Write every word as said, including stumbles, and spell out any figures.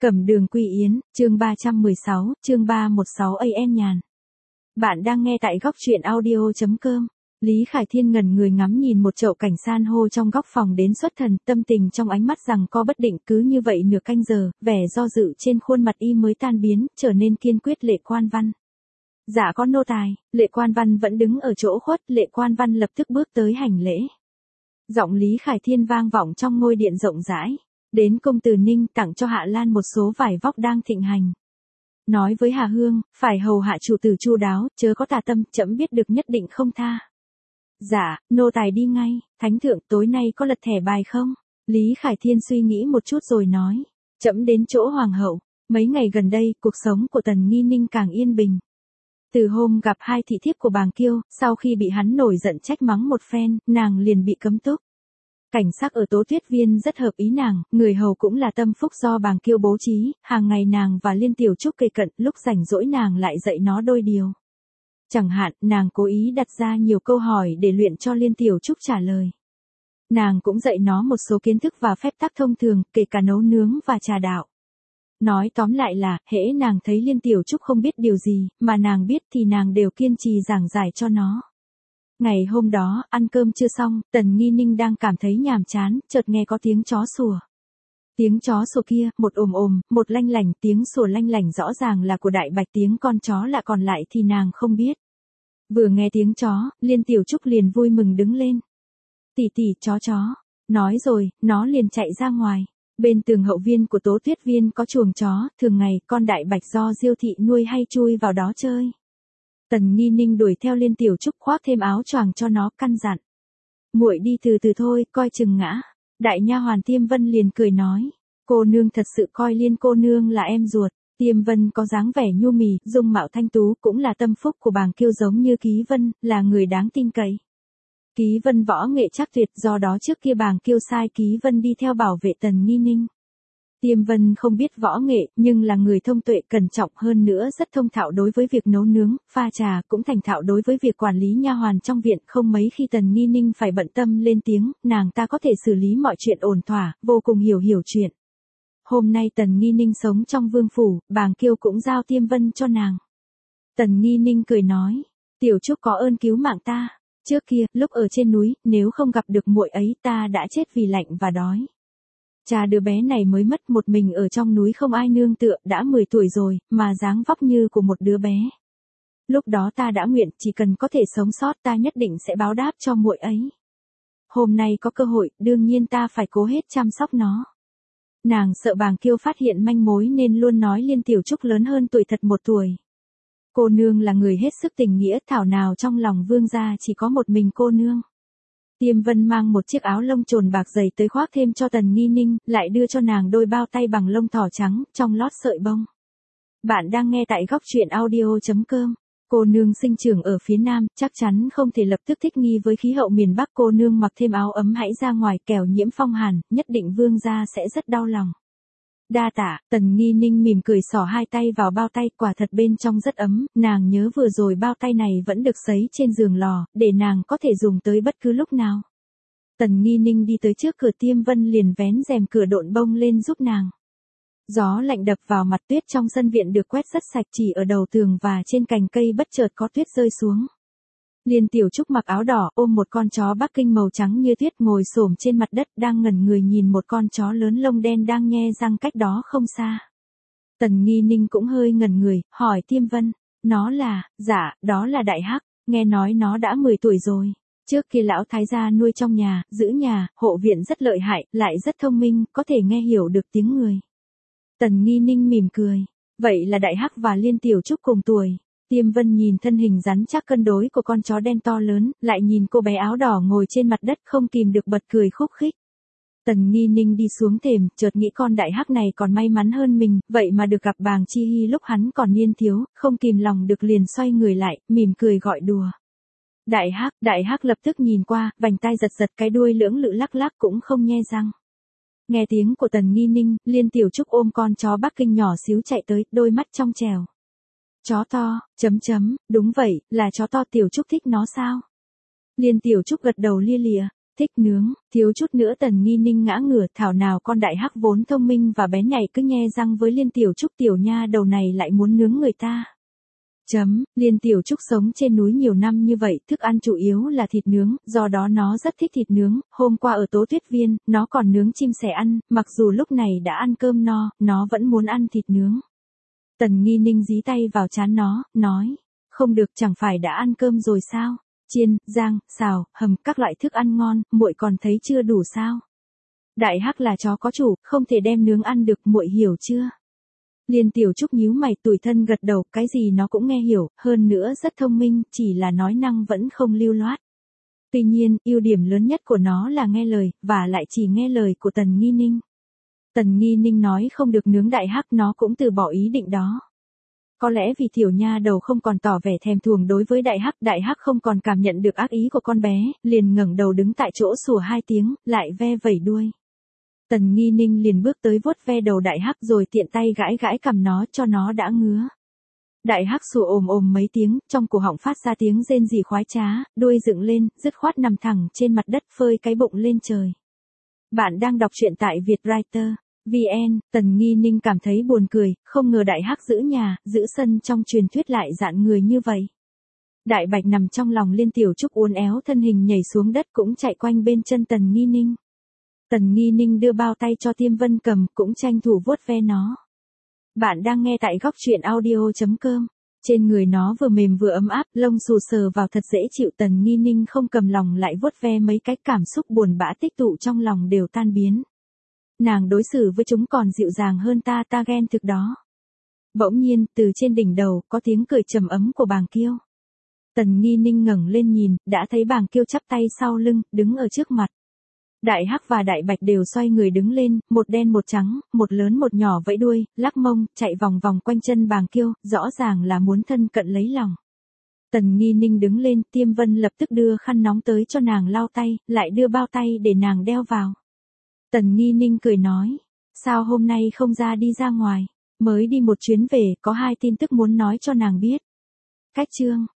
Cẩm Đường Quy Yến, chương ba trăm mười sáu, chương ba trăm mười sáu a em nhàn. Bạn đang nghe tại góc truyện audio chấm com. Lý Khải Thiên ngẩn người ngắm nhìn một chậu cảnh san hô trong góc phòng đến xuất thần, tâm tình trong ánh mắt rằng co bất định, cứ như vậy nửa canh giờ, vẻ do dự trên khuôn mặt y mới tan biến, trở nên kiên quyết. Lệ Quan Văn. Dạ có nô tài. Lệ Quan Văn vẫn đứng ở chỗ khuất, Lệ Quan Văn lập tức bước tới hành lễ. Giọng Lý Khải Thiên vang vọng trong ngôi điện rộng rãi. Đến công tử Ninh tặng cho Hạ Lan một số vải vóc đang thịnh hành. Nói với Hà Hương, phải hầu hạ chủ tử chu đáo, chớ có tà tâm, trẫm biết được nhất định không tha. Dạ, nô tài đi ngay. Thánh thượng, tối nay có lật thẻ bài không? Lý Khải Thiên suy nghĩ một chút rồi nói. Trẫm đến chỗ hoàng hậu. Mấy ngày gần đây, cuộc sống của Tần Nghi Ninh càng yên bình. Từ hôm gặp hai thị thiếp của Bàng Kiêu, sau khi bị hắn nổi giận trách mắng một phen, nàng liền bị cấm túc. Cảnh sắc ở Tố Tuyết Viên rất hợp ý nàng, người hầu cũng là tâm phúc do Bàng Kiêu bố trí, hàng ngày nàng và Liên Tiểu Trúc kề cận, lúc rảnh rỗi nàng lại dạy nó đôi điều. Chẳng hạn, nàng cố ý đặt ra nhiều câu hỏi để luyện cho Liên Tiểu Trúc trả lời. Nàng cũng dạy nó một số kiến thức và phép tắc thông thường, kể cả nấu nướng và trà đạo. Nói tóm lại là, hễ nàng thấy Liên Tiểu Trúc không biết điều gì, mà nàng biết thì nàng đều kiên trì giảng giải cho nó. Ngày hôm đó, ăn cơm chưa xong, Tần Nghi Ninh đang cảm thấy nhàm chán, chợt nghe có tiếng chó sủa. Tiếng chó sủa kia, một ồm ồm, một lanh lảnh, tiếng sủa lanh lảnh rõ ràng là của Đại Bạch, tiếng con chó lạ còn lại thì nàng không biết. Vừa nghe tiếng chó, Liên Tiểu Trúc liền vui mừng đứng lên. Tỷ tỷ, chó chó. Nói rồi, nó liền chạy ra ngoài. Bên tường hậu viên của Tố Tuyết Viên có chuồng chó, thường ngày con Đại Bạch do Diêu thị nuôi hay chui vào đó chơi. Tần Nghi Ninh đuổi theo Liên Tiểu Trúc, khoác thêm áo choàng cho nó, căn dặn. Muội đi từ từ thôi, coi chừng ngã. Đại nha hoàn Tiêm Vân liền cười nói. Cô nương thật sự coi Liên cô nương là em ruột. Tiêm Vân có dáng vẻ nhu mì, dung mạo thanh tú, cũng là tâm phúc của Bàng Kiêu giống như Ký Vân, là người đáng tin cậy. Ký Vân võ nghệ chắc tuyệt, do đó trước kia Bàng Kiêu sai Ký Vân đi theo bảo vệ Tần Nghi Ninh. Tiêm Vân không biết võ nghệ, nhưng là người thông tuệ cẩn trọng, hơn nữa rất thông thạo đối với việc nấu nướng, pha trà, cũng thành thạo đối với việc quản lý nha hoàn trong viện. Không mấy khi Tần Nghi Ninh phải bận tâm lên tiếng, nàng ta có thể xử lý mọi chuyện ổn thỏa, vô cùng hiểu hiểu chuyện. Hôm nay Tần Nghi Ninh sống trong vương phủ, Bàng Kiêu cũng giao Tiêm Vân cho nàng. Tần Nghi Ninh cười nói, Tiểu Trúc có ơn cứu mạng ta. Trước kia, lúc ở trên núi, nếu không gặp được muội ấy ta đã chết vì lạnh và đói. Cha đứa bé này mới mất, một mình ở trong núi không ai nương tựa, đã mười tuổi rồi, mà dáng vóc như của một đứa bé. Lúc đó ta đã nguyện, chỉ cần có thể sống sót ta nhất định sẽ báo đáp cho muội ấy. Hôm nay có cơ hội, đương nhiên ta phải cố hết chăm sóc nó. Nàng sợ Bàng Kiêu phát hiện manh mối nên luôn nói Liên Tiểu Trúc lớn hơn tuổi thật một tuổi. Cô nương là người hết sức tình nghĩa, thảo nào trong lòng vương gia chỉ có một mình cô nương. Tiêm Vân mang một chiếc áo lông trồn bạc dày tới khoác thêm cho Tần Nghi Ninh, lại đưa cho nàng đôi bao tay bằng lông thỏ trắng, trong lót sợi bông. Bạn đang nghe tại góc truyện audio chấm com. Cô nương sinh trưởng ở phía Nam, chắc chắn không thể lập tức thích nghi với khí hậu miền Bắc. Cô nương mặc thêm áo ấm hãy ra ngoài, kẻo nhiễm phong hàn, nhất định vương gia sẽ rất đau lòng. Đa tạ. Tần Nghi Ninh mỉm cười xỏ hai tay vào bao tay, quả thật bên trong rất ấm, nàng nhớ vừa rồi bao tay này vẫn được sấy trên giường lò, để nàng có thể dùng tới bất cứ lúc nào. Tần Nghi Ninh đi tới trước cửa, Tiêm Vân liền vén rèm cửa độn bông lên giúp nàng. Gió lạnh đập vào mặt, tuyết trong sân viện được quét rất sạch, chỉ ở đầu tường và trên cành cây bất chợt có tuyết rơi xuống. Liên Tiểu Trúc mặc áo đỏ, ôm một con chó Bắc Kinh màu trắng như tuyết, ngồi xổm trên mặt đất, đang ngẩn người nhìn một con chó lớn lông đen đang nhe răng cách đó không xa. Tần Nghi Ninh cũng hơi ngẩn người, hỏi Tiêm Vân, nó là, dạ, đó là Đại Hắc, nghe nói nó đã mười tuổi rồi. Trước kia lão thái gia nuôi trong nhà, giữ nhà, hộ viện rất lợi hại, lại rất thông minh, có thể nghe hiểu được tiếng người. Tần Nghi Ninh mỉm cười, vậy là Đại Hắc và Liên Tiểu Trúc cùng tuổi. Tiêm Vân nhìn thân hình rắn chắc cân đối của con chó đen to lớn, lại nhìn cô bé áo đỏ ngồi trên mặt đất, không kìm được bật cười khúc khích. Tần Nghi Ninh đi xuống thềm, chợt nghĩ con Đại Hắc này còn may mắn hơn mình, vậy mà được gặp Bàng Chi Hy lúc hắn còn niên thiếu, không kìm lòng được liền xoay người lại, mỉm cười gọi đùa. Đại Hắc. Đại Hắc lập tức nhìn qua, vành tai giật giật, cái đuôi lưỡng lự lắc lắc cũng không nhe răng. Nghe tiếng của Tần Nghi Ninh, Liên Tiểu Trúc ôm con chó Bắc Kinh nhỏ xíu chạy tới, đôi mắt trong trèo. Chó to, chấm chấm, đúng vậy, là chó to. Tiểu Trúc thích nó sao? Liên Tiểu Trúc gật đầu lia lịa. Thích nướng, thiếu chút nữa Tần Nghi Ninh ngã ngửa, thảo nào con đại hắc vốn thông minh và bén nhạy cứ nhe răng với Liên Tiểu Trúc, tiểu nha đầu này lại muốn nướng người ta. Chấm, Liên Tiểu Trúc sống trên núi nhiều năm như vậy, thức ăn chủ yếu là thịt nướng, do đó nó rất thích thịt nướng, hôm qua ở Tố Tuyết Viên, nó còn nướng chim sẻ ăn, mặc dù lúc này đã ăn cơm no, nó vẫn muốn ăn thịt nướng. Tần Nghi Ninh dí tay vào trán nó, nói, không được, chẳng phải đã ăn cơm rồi sao? Chiên, rang, xào, hầm, các loại thức ăn ngon, muội còn thấy chưa đủ sao? Đại hắc là chó có chủ, không thể đem nướng ăn được, muội hiểu chưa? Liên Tiểu Trúc nhíu mày, tủi thân gật đầu, cái gì nó cũng nghe hiểu, hơn nữa rất thông minh, chỉ là nói năng vẫn không lưu loát. Tuy nhiên, ưu điểm lớn nhất của nó là nghe lời, và lại chỉ nghe lời của Tần Nghi Ninh. Tần Nghi Ninh nói không được nướng đại hắc, nó cũng từ bỏ ý định đó. Có lẽ vì tiểu nha đầu không còn tỏ vẻ thèm thuồng đối với đại hắc, đại hắc không còn cảm nhận được ác ý của con bé, liền ngẩng đầu đứng tại chỗ sủa hai tiếng, lại ve vẩy đuôi. Tần Nghi Ninh liền bước tới vuốt ve đầu đại hắc rồi tiện tay gãi gãi cằm nó cho nó đã ngứa. Đại hắc sủa ồm ồm mấy tiếng, trong cổ họng phát ra tiếng rên rỉ khoái trá, đuôi dựng lên, dứt khoát nằm thẳng trên mặt đất phơi cái bụng lên trời. Bạn đang đọc truyện tại Vietwriter. vê en, Tần Nghi Ninh cảm thấy buồn cười, không ngờ đại hắc giữ nhà, giữ sân trong truyền thuyết lại dạn người như vậy. Đại bạch nằm trong lòng Liên Tiểu Trúc uốn éo thân hình nhảy xuống đất cũng chạy quanh bên chân Tần Nghi Ninh. Tần Nghi Ninh đưa bao tay cho Tiêm Vân cầm, cũng tranh thủ vuốt ve nó. Bạn đang nghe tại góc truyện audio chấm com. Trên người nó vừa mềm vừa ấm áp, lông xù sờ vào thật dễ chịu. Tần Nghi Ninh không cầm lòng lại vuốt ve mấy cái, cảm xúc buồn bã tích tụ trong lòng đều tan biến. Nàng đối xử với chúng còn dịu dàng hơn ta, ta ghen thực đó. Bỗng nhiên, từ trên đỉnh đầu, có tiếng cười trầm ấm của Bàng Kiêu. Tần Nghi Ninh ngẩng lên nhìn, đã thấy Bàng Kiêu chắp tay sau lưng, đứng ở trước mặt. Đại hắc và đại bạch đều xoay người đứng lên, một đen một trắng, một lớn một nhỏ vẫy đuôi, lắc mông, chạy vòng vòng quanh chân Bàng Kiêu, rõ ràng là muốn thân cận lấy lòng. Tần Nghi Ninh đứng lên, Tiêm Vân lập tức đưa khăn nóng tới cho nàng lau tay, lại đưa bao tay để nàng đeo vào. Tần Nghi Ninh cười nói, sao hôm nay không ra đi ra ngoài, mới đi một chuyến về, có hai tin tức muốn nói cho nàng biết. Cách chương